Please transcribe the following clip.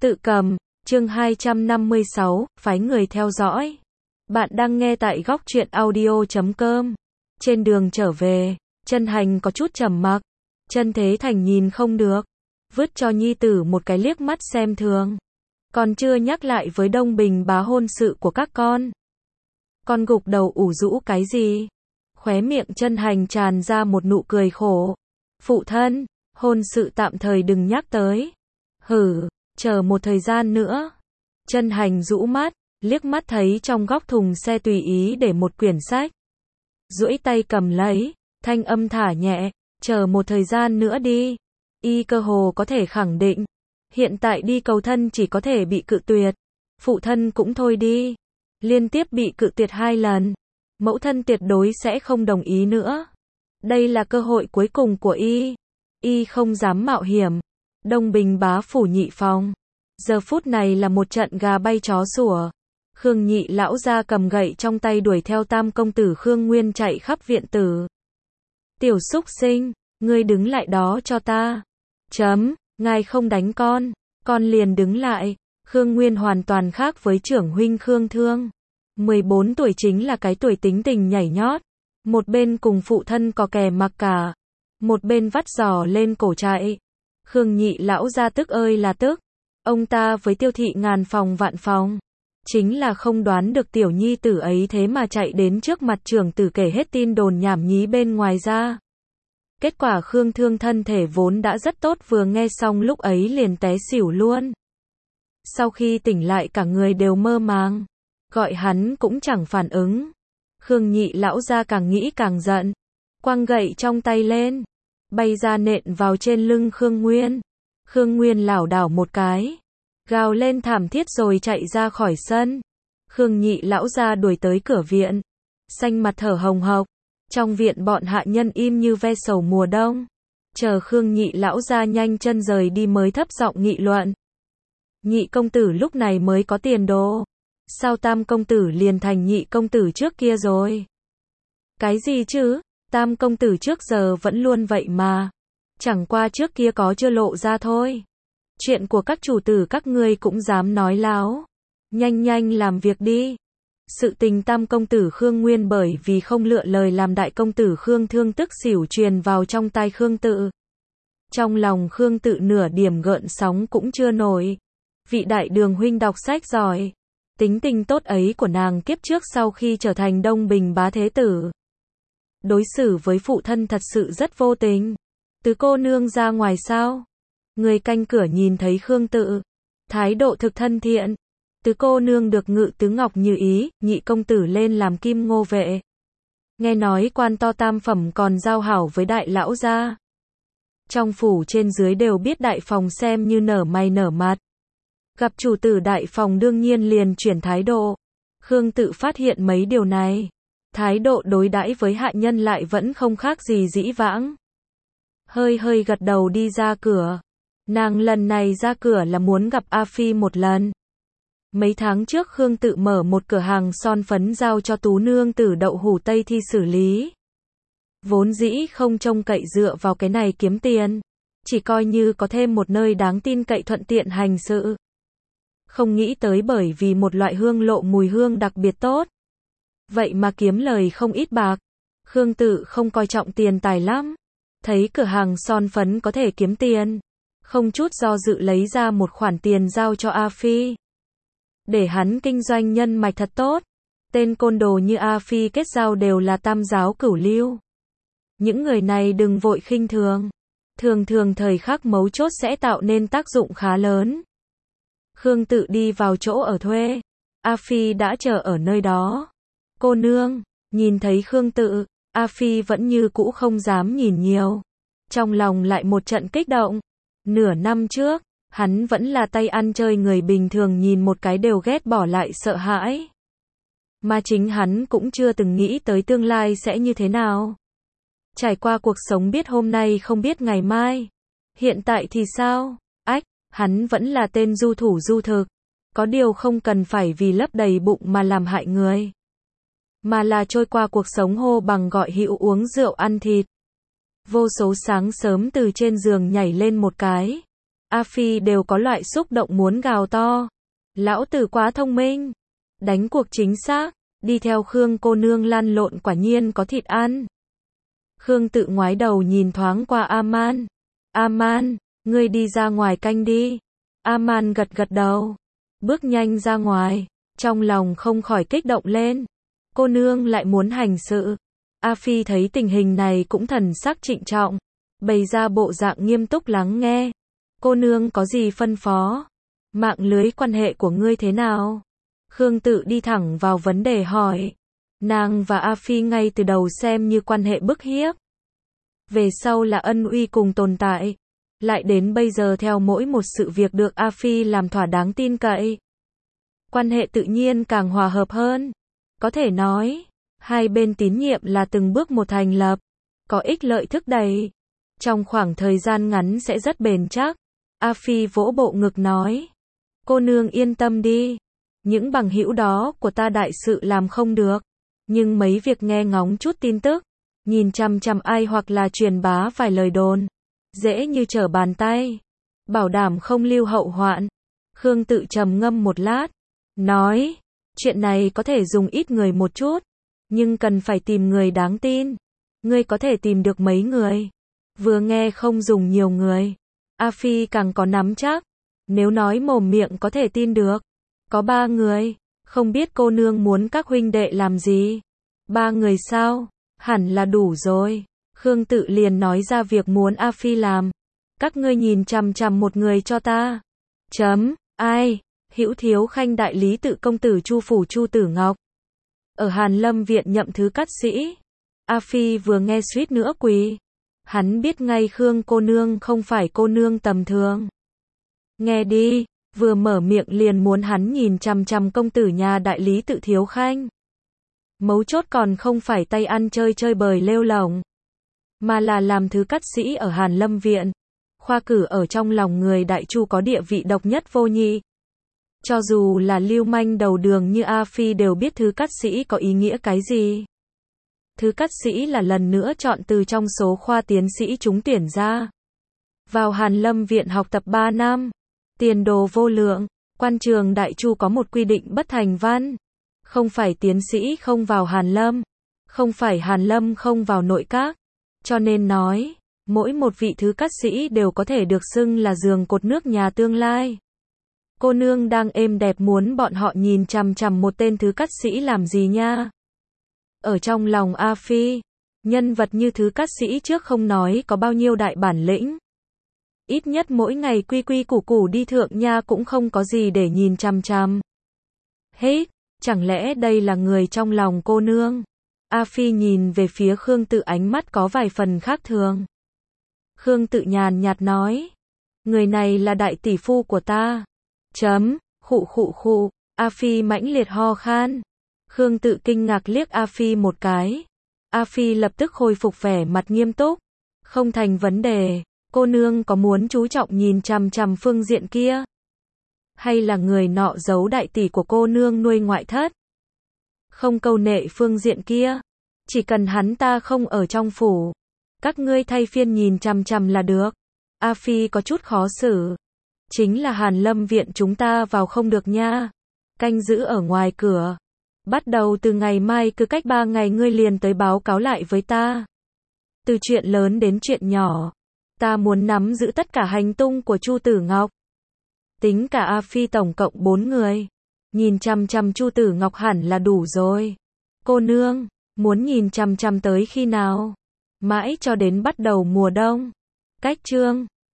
Tự cầm, chương 256, phái người theo dõi. Bạn đang nghe tại góc truyện audio.com. Trên đường trở về, Chân Hành có chút trầm mặc. Chân Thế Thành nhìn không được, vứt cho nhi tử một cái liếc mắt xem thường. Còn chưa nhắc lại với Đông Bình bá hôn sự của các con. Con gục đầu ủ rũ cái gì? Khóe miệng Chân Hành tràn ra một nụ cười khổ. Phụ thân, hôn sự tạm thời đừng nhắc tới. Hử, chờ một thời gian nữa. Chân Hành rũ mắt, liếc mắt thấy trong góc thùng xe tùy ý để một quyển sách. Duỗi tay cầm lấy, thanh âm thả nhẹ, chờ một thời gian nữa đi. Y cơ hồ có thể khẳng định, hiện tại đi cầu thân chỉ có thể bị cự tuyệt. Phụ thân cũng thôi đi. Liên tiếp bị cự tuyệt 2 lần. Mẫu thân tuyệt đối sẽ không đồng ý nữa. Đây là cơ hội cuối cùng của Y. Y không dám mạo hiểm. Đông Bình bá phủ nhị phòng. Giờ phút này là một trận gà bay chó sủa. Khương nhị lão gia cầm gậy trong tay đuổi theo tam công tử Khương Nguyên chạy khắp viện tử. Tiểu súc sinh, ngươi đứng lại đó cho ta. Ngài không đánh con liền đứng lại. Khương Nguyên hoàn toàn khác với trưởng huynh Khương Thương. 14 tuổi chính là cái tuổi tính tình nhảy nhót. Một bên cùng phụ thân có kè mặc cả. Một bên vắt giò lên cổ chạy. Khương nhị lão gia tức ơi là tức. Ông ta với Tiêu thị ngàn phòng vạn phòng. Chính là không đoán được tiểu nhi tử ấy thế mà chạy đến trước mặt trưởng tử kể hết tin đồn nhảm nhí bên ngoài ra. Kết quả Khương Thương thân thể vốn đã rất tốt vừa nghe xong lúc ấy liền té xỉu luôn. Sau khi tỉnh lại cả người đều mơ màng. Gọi hắn cũng chẳng phản ứng. Khương nhị lão gia càng nghĩ càng giận. Quăng gậy trong tay lên. Bay ra nện vào trên lưng Khương Nguyên. Khương Nguyên lảo đảo một cái. Gào lên thảm thiết rồi chạy ra khỏi sân. Khương nhị lão gia đuổi tới cửa viện. Xanh mặt thở hồng hộc. Trong viện bọn hạ nhân im như ve sầu mùa đông. Chờ Khương nhị lão gia nhanh chân rời đi mới thấp giọng nghị luận. Nhị công tử lúc này mới có tiền đồ. Sao tam công tử liền thành nhị công tử trước kia rồi? Cái gì chứ? Tam công tử trước giờ vẫn luôn vậy mà. Chẳng qua trước kia có chưa lộ ra thôi. Chuyện của các chủ tử các ngươi cũng dám nói láo. Nhanh nhanh làm việc đi. Sự tình tam công tử Khương Nguyên bởi vì không lựa lời làm đại công tử Khương Thương tức xỉu truyền vào trong tai Khương Tự. Trong lòng Khương Tự nửa điểm gợn sóng cũng chưa nổi. Vị đại đường huynh đọc sách giỏi. Tính tình tốt ấy của nàng kiếp trước sau khi trở thành Đông Bình bá thế tử. Đối xử với phụ thân thật sự rất vô tình. Tứ cô nương ra ngoài sao? Người canh cửa nhìn thấy Khương Tự. Thái độ thực thân thiện. Tứ cô nương được Ngự tứ ngọc như ý, nhị công tử lên làm kim ngô vệ. Nghe nói quan to tam phẩm còn giao hảo với đại lão gia. Trong phủ trên dưới đều biết đại phòng xem như nở mày nở mặt. Gặp chủ tử đại phòng đương nhiên liền chuyển thái độ. Khương Tự phát hiện mấy điều này. Thái độ đối đãi với hạ nhân lại vẫn không khác gì dĩ vãng. Hơi hơi gật đầu đi ra cửa. Nàng lần này ra cửa là muốn gặp A Phi một lần. Mấy tháng trước Khương Tự mở một cửa hàng son phấn giao cho tú nương tử Đậu Hủ Tây Thi xử lý. Vốn dĩ không trông cậy dựa vào cái này kiếm tiền. Chỉ coi như có thêm một nơi đáng tin cậy thuận tiện hành sự. Không nghĩ tới bởi vì một loại hương lộ mùi hương đặc biệt tốt. Vậy mà kiếm lời không ít bạc. Khương Tự không coi trọng tiền tài lắm. Thấy cửa hàng son phấn có thể kiếm tiền. Không chút do dự lấy ra một khoản tiền giao cho A Phi. Để hắn kinh doanh nhân mạch thật tốt. Tên côn đồ như A Phi kết giao đều là tam giáo cửu lưu. Những người này đừng vội khinh thường. Thường thường thời khắc mấu chốt sẽ tạo nên tác dụng khá lớn. Khương Tự đi vào chỗ ở thuê. A Phi đã chờ ở nơi đó. Cô nương, nhìn thấy Khương Tự, A Phi vẫn như cũ không dám nhìn nhiều. Trong lòng lại một trận kích động. Nửa năm trước, hắn vẫn là tay ăn chơi người bình thường nhìn một cái đều ghét bỏ lại sợ hãi. Mà chính hắn cũng chưa từng nghĩ tới tương lai sẽ như thế nào. Trải qua cuộc sống biết hôm nay không biết ngày mai. Hiện tại thì sao? Hắn vẫn là tên du thủ du thực. Có điều không cần phải vì lấp đầy bụng mà làm hại người. Mà là trôi qua cuộc sống hô bằng gọi hữu uống rượu ăn thịt. Vô số sáng sớm từ trên giường nhảy lên một cái. A Phi đều có loại xúc động muốn gào to. Lão tử quá thông minh. Đánh cuộc chính xác. Đi theo Khương cô nương lăn lộn quả nhiên có thịt ăn. Khương Tự ngoái đầu nhìn thoáng qua A-man. A-man, ngươi đi ra ngoài canh đi. A-man gật gật đầu. Bước nhanh ra ngoài. Trong lòng không khỏi kích động lên. Cô nương lại muốn hành sự. A Phi thấy tình hình này cũng thần sắc trịnh trọng. Bày ra bộ dạng nghiêm túc lắng nghe. Cô nương có gì phân phó? Mạng lưới quan hệ của ngươi thế nào? Khương Tự đi thẳng vào vấn đề hỏi. Nàng và A Phi ngay từ đầu xem như quan hệ bức hiếp. Về sau là ân uy cùng tồn tại. Lại đến bây giờ theo mỗi một sự việc được A Phi làm thỏa đáng tin cậy. Quan hệ tự nhiên càng hòa hợp hơn. Có thể nói, hai bên tín nhiệm là từng bước một thành lập. Có ích lợi thúc đẩy. Trong khoảng thời gian ngắn sẽ rất bền chắc. A Phi vỗ bộ ngực nói. Cô nương yên tâm đi. Những bằng hữu đó của ta đại sự làm không được. Nhưng mấy việc nghe ngóng chút tin tức. Nhìn chằm chằm ai hoặc là truyền bá vài lời đồn. Dễ như trở bàn tay. Bảo đảm không lưu hậu hoạn. Khương Tự trầm ngâm một lát. Nói. Chuyện này có thể dùng ít người một chút. Nhưng cần phải tìm người đáng tin. Ngươi có thể tìm được mấy người. Vừa nghe không dùng nhiều người. A Phi càng có nắm chắc. Nếu nói mồm miệng có thể tin được. Có 3 người. Không biết cô nương muốn các huynh đệ làm gì. 3 người sao? Hẳn là đủ rồi. Khương Tự liền nói ra việc muốn A Phi làm. Các ngươi nhìn chằm chằm một người cho ta. Ai? Hữu Thiếu Khanh đại lý tự công tử Chu phủ Chu Tử Ngọc. Ở Hàn Lâm viện nhậm thứ cát sĩ. A Phi vừa nghe suýt nữa quỳ. Hắn biết ngay Khương cô nương không phải cô nương tầm thường. Nghe đi, vừa mở miệng liền muốn hắn nhìn chằm chằm công tử nhà đại lý tự Thiếu Khanh. Mấu chốt còn không phải tay ăn chơi chơi bời lêu lổng, mà là làm thứ cát sĩ ở Hàn Lâm viện. Khoa cử ở trong lòng người đại Chu có địa vị độc nhất vô nhị. Cho dù là lưu manh đầu đường như A Phi đều biết thứ cát sĩ có ý nghĩa cái gì. Thứ cát sĩ là lần nữa chọn từ trong số khoa tiến sĩ trúng tuyển ra. Vào Hàn Lâm viện học tập 3 năm. Tiền đồ vô lượng. Quan trường đại Chu có một quy định bất thành văn. Không phải tiến sĩ không vào Hàn Lâm. Không phải Hàn Lâm không vào nội các. Cho nên nói, mỗi một vị thứ cát sĩ đều có thể được xưng là giường cột nước nhà tương lai. Cô nương đang êm đẹp muốn bọn họ nhìn chằm chằm một tên thứ cát sĩ làm gì nha? Ở trong lòng A Phi, nhân vật như thứ cát sĩ trước không nói có bao nhiêu đại bản lĩnh. Ít nhất mỗi ngày quy quy củ củ đi thượng nha cũng không có gì để nhìn chằm chằm. Hết, chẳng lẽ đây là người trong lòng cô nương? A Phi nhìn về phía Khương Tự ánh mắt có vài phần khác thường. Khương Tự nhàn nhạt nói. Người này là đại tỷ phu của ta. Khụ. A Phi mãnh liệt ho khan. Khương Tự kinh ngạc liếc A Phi một cái. A Phi lập tức khôi phục vẻ mặt nghiêm túc. Không thành vấn đề, cô nương có muốn chú trọng nhìn chằm chằm phương diện kia? Hay là người nọ giấu đại tỷ của cô nương nuôi ngoại thất? Không câu nệ phương diện kia. Chỉ cần hắn ta không ở trong phủ. Các ngươi thay phiên nhìn chằm chằm là được. A Phi có chút khó xử. Chính là Hàn Lâm viện chúng ta vào không được nha. Canh giữ ở ngoài cửa. Bắt đầu từ ngày mai cứ cách 3 ngày ngươi liền tới báo cáo lại với ta. Từ chuyện lớn đến chuyện nhỏ. Ta muốn nắm giữ tất cả hành tung của Chu Tử Ngọc. Tính cả A Phi tổng cộng 4 người. Nhìn chằm chằm Chu Tử Ngọc hẳn là đủ rồi. Cô nương, muốn nhìn chằm chằm tới khi nào? Mãi cho đến bắt đầu mùa đông. Cách chương